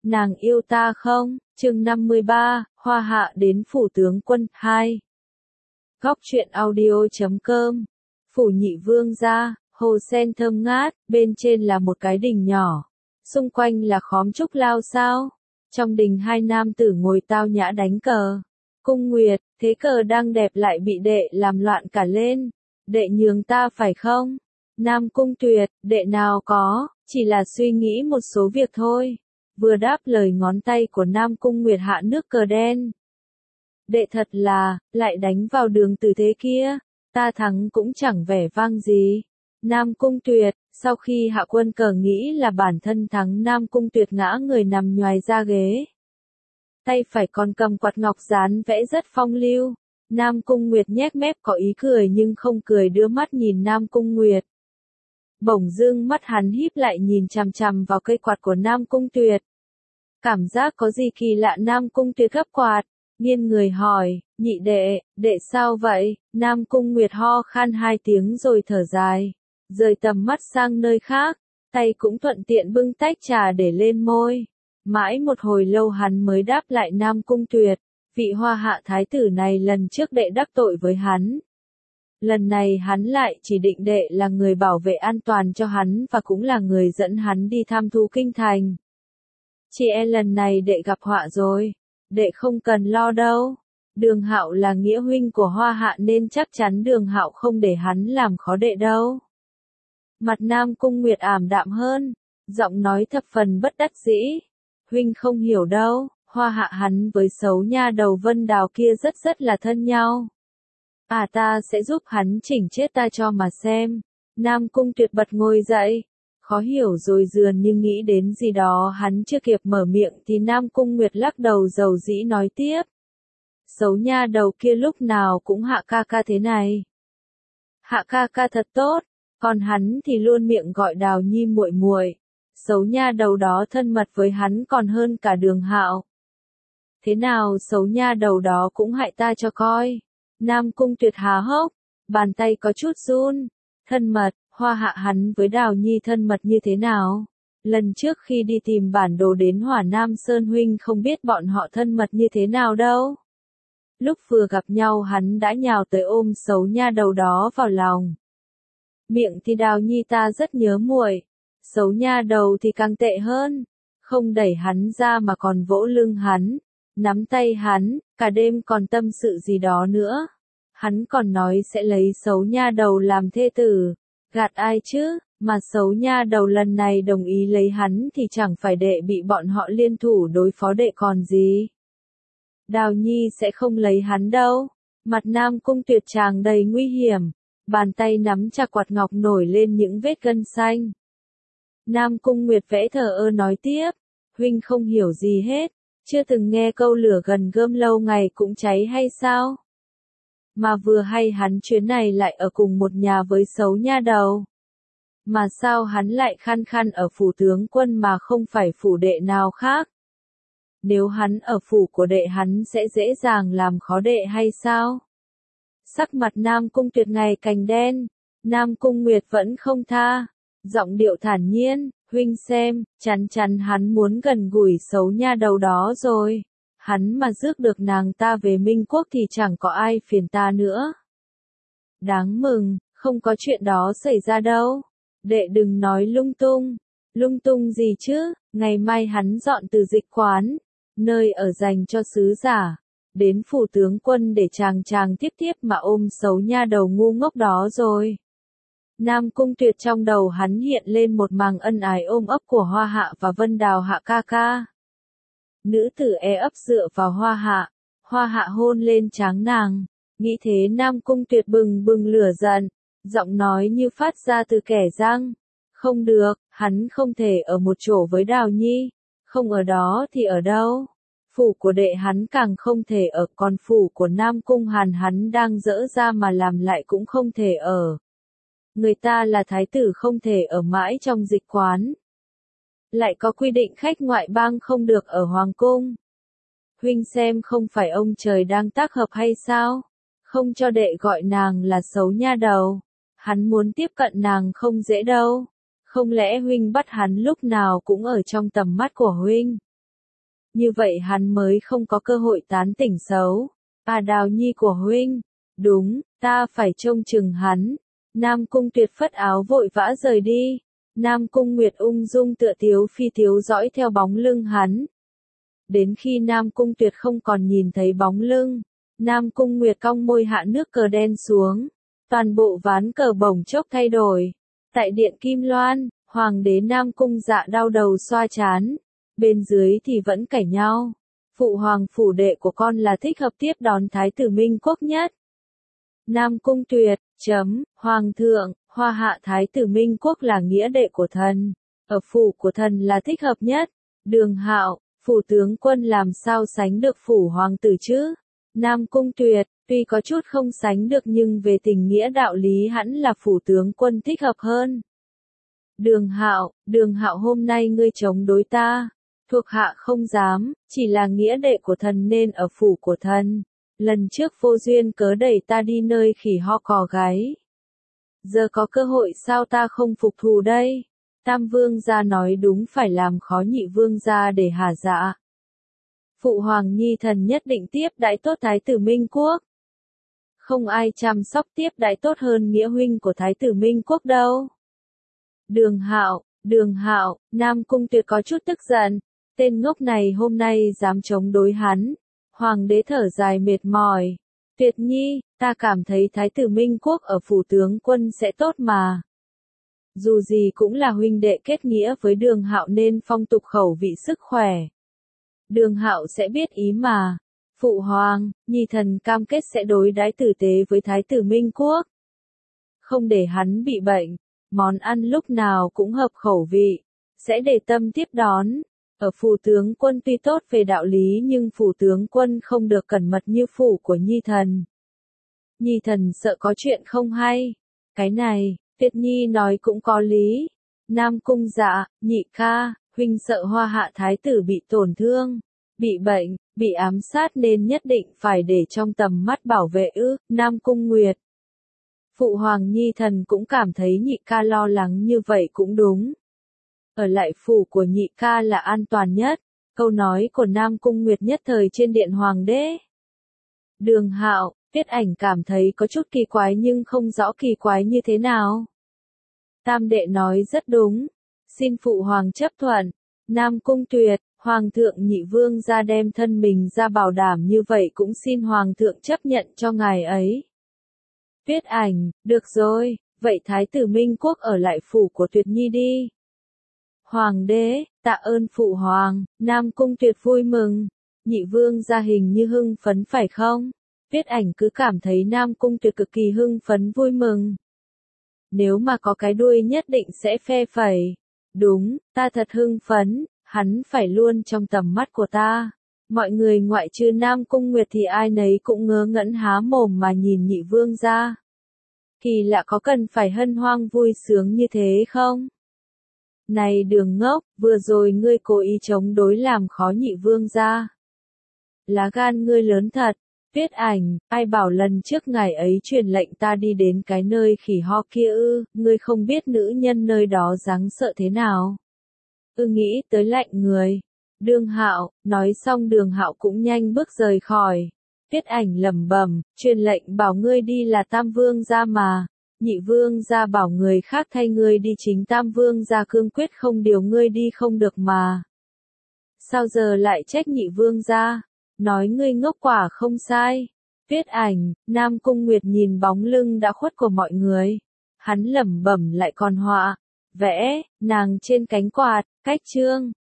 nàng yêu ta không? Chương 53, Hoa Hạ đến phủ tướng quân 2. Góc truyện audio.com. Phủ Nhị Vương gia, hồ sen thơm ngát, bên trên là một cái đình nhỏ, xung quanh là khóm trúc lao sao. Trong đình hai nam tử ngồi tao nhã đánh cờ. Cung Nguyệt, thế cờ đang đẹp lại bị đệ làm loạn cả lên. Đệ nhường ta phải không? Nam Cung Tuyệt, đệ nào có, chỉ là suy nghĩ một số việc thôi. Vừa đáp lời ngón tay của Nam Cung Nguyệt hạ nước cờ đen. Đệ thật là, lại đánh vào đường từ thế kia, ta thắng cũng chẳng vẻ vang gì. Nam Cung Tuyệt, sau khi hạ quân cờ nghĩ là bản thân thắng, Nam Cung Tuyệt ngã người nằm nhoài ra ghế. Tay phải còn cầm quạt ngọc dán vẽ rất phong lưu. Nam Cung Nguyệt nhếch mép có ý cười nhưng không cười, đưa mắt nhìn Nam Cung Nguyệt. Bỗng dưng mắt hắn híp lại nhìn chằm chằm vào cây quạt của Nam Cung Tuyệt. Cảm giác có gì kỳ lạ. Nam Cung Tuyệt gấp quạt, nghiêng người hỏi, nhị đệ, đệ sao vậy? Nam Cung Nguyệt ho khan hai tiếng rồi thở dài, rời tầm mắt sang nơi khác, tay cũng thuận tiện bưng tách trà để lên môi. Mãi một hồi lâu hắn mới đáp lại Nam Cung Tuyệt, vị Hoa Hạ thái tử này lần trước đệ đắc tội với hắn. Lần này hắn lại chỉ định đệ là người bảo vệ an toàn cho hắn và cũng là người dẫn hắn đi tham thu kinh thành. Chỉ e lần này đệ gặp họa rồi, đệ không cần lo đâu. Đường Hạo là nghĩa huynh của Hoa Hạ nên chắc chắn Đường Hạo không để hắn làm khó đệ đâu. Mặt Nam Cung Nguyệt ảm đạm hơn, giọng nói thập phần bất đắc dĩ. Huynh không hiểu đâu, Hoa Hạ hắn với xấu nha đầu Vân Đào kia rất là thân nhau. Ta sẽ giúp hắn chỉnh chết ta cho mà xem. Nam Cung Tuyệt bật ngồi dậy, khó hiểu rồi dường như nghĩ đến gì đó, hắn chưa kịp mở miệng thì Nam Cung Nguyệt lắc đầu dầu dĩ nói tiếp. Xấu nha đầu kia lúc nào cũng Hạ ca ca thế này. Hạ ca ca thật tốt, còn hắn thì luôn miệng gọi Đào Nhi muội muội. Xấu nha đầu đó thân mật với hắn còn hơn cả Đường Hạo. Thế nào xấu nha đầu đó cũng hại ta cho coi. Nam Cung Tuyệt há hốc, bàn tay có chút run. Thân mật, Hoa Hạ hắn với Đào Nhi thân mật như thế nào? Lần trước khi đi tìm bản đồ đến Hỏa Nam Sơn huynh không biết bọn họ thân mật như thế nào đâu. Lúc vừa gặp nhau hắn đã nhào tới ôm xấu nha đầu đó vào lòng. Miệng thì Đào Nhi ta rất nhớ muội, xấu nha đầu thì càng tệ hơn. Không đẩy hắn ra mà còn vỗ lưng hắn, nắm tay hắn, cả đêm còn tâm sự gì đó nữa. Hắn còn nói sẽ lấy xấu nha đầu làm thê tử. Gạt ai chứ, mà xấu nha đầu lần này đồng ý lấy hắn thì chẳng phải đệ bị bọn họ liên thủ đối phó đệ còn gì. Đào Nhi sẽ không lấy hắn đâu. Mặt Nam Cung Tuyệt tràn đầy nguy hiểm, bàn tay nắm chặt quạt ngọc nổi lên những vết gân xanh. Nam Cung Nguyệt vẽ thờ ơ nói tiếp, huynh không hiểu gì hết, chưa từng nghe câu lửa gần gươm lâu ngày cũng cháy hay sao? Mà vừa hay hắn chuyến này lại ở cùng một nhà với xấu nha đầu. Mà sao hắn lại khăn khăn ở phủ tướng quân mà không phải phủ đệ nào khác? Nếu hắn ở phủ của đệ hắn sẽ dễ dàng làm khó đệ hay sao? Sắc mặt Nam Cung Tuyệt ngày càng đen, Nam Cung Nguyệt vẫn không tha, giọng điệu thản nhiên, huynh xem, chắn chắn hắn muốn gần gũi xấu nha đầu đó rồi. Hắn mà rước được nàng ta về Minh Quốc thì chẳng có ai phiền ta nữa. Đáng mừng, không có chuyện đó xảy ra đâu. Đệ đừng nói lung tung. Lung tung gì chứ, ngày mai hắn dọn từ dịch quán, nơi ở dành cho sứ giả, đến phủ tướng quân để chàng tiếp mà ôm xấu nha đầu ngu ngốc đó rồi. Nam Cung Tuyệt trong đầu hắn hiện lên một màn ân ái ôm ấp của Hoa Hạ và Vân Đào Hạ ca ca. Nữ tử ấp dựa vào Hoa Hạ hôn lên trán nàng. Nghĩ thế Nam Cung Tuyệt bừng bừng lửa giận, giọng nói như phát ra từ kẻ răng. Không được, hắn không thể ở một chỗ với Đào Nhi, không ở đó thì ở đâu? Phủ của đệ hắn càng không thể ở, còn phủ của Nam Cung Hàn hắn đang dỡ ra mà làm lại cũng không thể ở. Người ta là thái tử không thể ở mãi trong dịch quán. Lại có quy định khách ngoại bang không được ở hoàng cung. Huynh xem không phải ông trời đang tác hợp hay sao? Không cho đệ gọi nàng là xấu nha đầu. Hắn muốn tiếp cận nàng không dễ đâu. Không lẽ huynh bắt hắn lúc nào cũng ở trong tầm mắt của huynh? như vậy hắn mới không có cơ hội tán tỉnh xấu. À Đào Nhi của huynh, đúng, ta phải trông chừng hắn. Nam Cung Tuyệt phất áo vội vã rời đi. Nam Cung Nguyệt ung dung tựa tiếu phi tiếu dõi theo bóng lưng hắn. Đến khi Nam Cung Tuyệt không còn nhìn thấy bóng lưng, Nam Cung Nguyệt cong môi hạ nước cờ đen xuống. Toàn bộ ván cờ bỗng chốc thay đổi. Tại điện Kim Loan, Hoàng đế Nam Cung Dạ đau đầu xoa chán. Bên dưới thì vẫn cãi nhau. Phụ hoàng phủ đệ của con là thích hợp tiếp đón Thái tử Minh Quốc nhất. Nam Cung Tuyệt, Hoàng thượng, Hoa hạ Thái tử Minh Quốc là nghĩa đệ của thần. Ở phủ của thần là thích hợp nhất. Đường Hạo, phủ tướng quân làm sao sánh được phủ hoàng tử chứ? Nam Cung Tuyệt, tuy có chút không sánh được nhưng về tình nghĩa đạo lý hẳn là phủ tướng quân thích hợp hơn. Đường Hạo hôm nay ngươi chống đối ta. Thuộc hạ không dám, chỉ là nghĩa đệ của thần nên ở phủ của thần. Lần trước vô duyên cớ đẩy ta đi nơi khỉ ho cò gáy. Giờ có cơ hội sao ta không phục thù đây? Tam vương gia nói đúng phải làm khó nhị vương gia để hả dạ. Phụ hoàng nhi thần nhất định tiếp đãi tốt Thái tử Minh Quốc. Không ai chăm sóc tiếp đãi tốt hơn nghĩa huynh của Thái tử Minh Quốc đâu. Đường Hạo, Nam Cung Tuyệt có chút tức giận. Tên ngốc này hôm nay dám chống đối hắn. Hoàng đế thở dài mệt mỏi. Tuyệt nhi, ta cảm thấy Thái tử Minh Quốc ở phủ tướng quân sẽ tốt mà. Dù gì cũng là huynh đệ kết nghĩa với Đường Hạo nên phong tục khẩu vị sức khỏe. Đường Hạo sẽ biết ý mà. Phụ hoàng, nhi thần cam kết sẽ đối đãi tử tế với Thái tử Minh Quốc. Không để hắn bị bệnh. Món ăn lúc nào cũng hợp khẩu vị. Sẽ để tâm tiếp đón. Ở phủ tướng quân tuy tốt về đạo lý nhưng phủ tướng quân không được cẩn mật như phủ của nhi thần. Nhi thần sợ có chuyện không hay. Cái này, Tuyệt nhi nói cũng có lý. Nam Cung Dạ, nhị ca, huynh sợ Hoa hạ thái tử bị tổn thương, bị bệnh, bị ám sát nên nhất định phải để trong tầm mắt bảo vệ ư? Nam Cung Nguyệt. Phụ hoàng nhi thần cũng cảm thấy nhị ca lo lắng như vậy cũng đúng. Ở lại phủ của nhị ca là an toàn nhất. Câu nói của Nam Cung Nguyệt nhất thời trên điện hoàng đế. Đường Hạo, Tiết Ảnh cảm thấy có chút kỳ quái nhưng không rõ kỳ quái như thế nào. Tam đệ nói rất đúng. Xin phụ hoàng chấp thuận. Nam Cung Tuyệt, hoàng thượng nhị vương ra đem thân mình ra bảo đảm như vậy cũng xin hoàng thượng chấp nhận cho ngài ấy. Tiết Ảnh, được rồi, vậy Thái tử Minh Quốc ở lại phủ của Tuyệt nhi đi. Hoàng đế, tạ ơn phụ hoàng. Nam Cung Tuyệt vui mừng. Nhị vương gia hình như hưng phấn phải không? Tiết Ảnh cứ cảm thấy Nam Cung Tuyệt cực kỳ hưng phấn vui mừng. Nếu mà có cái đuôi nhất định sẽ phe phẩy. Đúng, ta thật hưng phấn, hắn phải luôn trong tầm mắt của ta. Mọi người ngoại trừ Nam Cung Nguyệt thì ai nấy cũng ngớ ngẩn há mồm mà nhìn nhị vương gia. Kỳ lạ, có cần phải hân hoan vui sướng như thế không? Này Đường ngốc, vừa rồi ngươi cố ý chống đối làm khó nhị vương gia. Lá gan ngươi lớn thật. Tiết Ảnh, ai bảo lần trước ngài ấy truyền lệnh ta đi đến cái nơi khỉ ho kia ư? Ngươi không biết nữ nhân nơi đó đáng sợ thế nào. Nghĩ tới lạnh người. Đường Hạo, nói xong Đường Hạo cũng nhanh bước rời khỏi. Tiết Ảnh lẩm bẩm, truyền lệnh bảo ngươi đi là Tam vương gia mà. Nhị vương gia bảo người khác thay ngươi đi, chính Tam vương gia cương quyết không điều ngươi đi không được mà. Sao giờ lại trách nhị vương gia? Nói ngươi ngốc quả không sai. Tiết Ảnh, Nam Cung Nguyệt nhìn bóng lưng đã khuất của mọi người. Hắn lẩm bẩm lại còn họa. Vẽ, nàng trên cánh quạt, cách chương.